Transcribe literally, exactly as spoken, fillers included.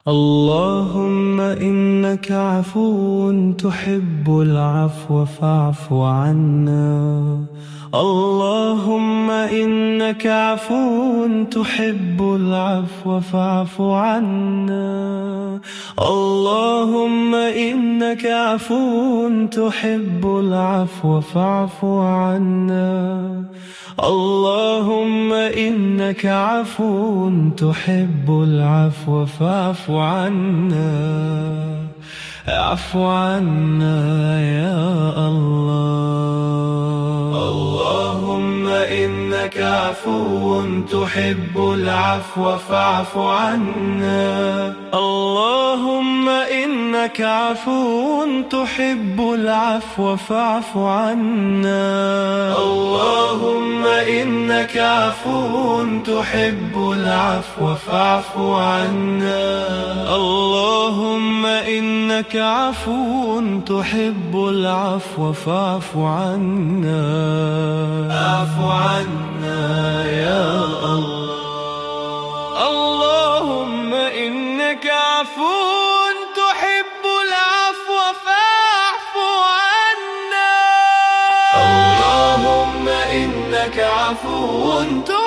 اللهم إنك عفو تحب العفو فاعف عنا. اللهم إنك عفو تحب العفو فاعف عنا. اللهم إنك عفو تحب العفو فاعف عنا. اللهم إنك عفو تحب العفو فاعف عنا. اعف عنا يا الله. اللهم إنك عفو تحب العفو فاعف عنا. اللهم إنك عفو تحب العفو فاعف عنا. اللهم إنك عفو تحب العفو فاعف عنا. اللهم إنك عفو تحب العفو فاعف عنا. اعف عنا يا الله. اللهم إنك عفو تحب العفو فاعف عنا. اللهم إنك عفو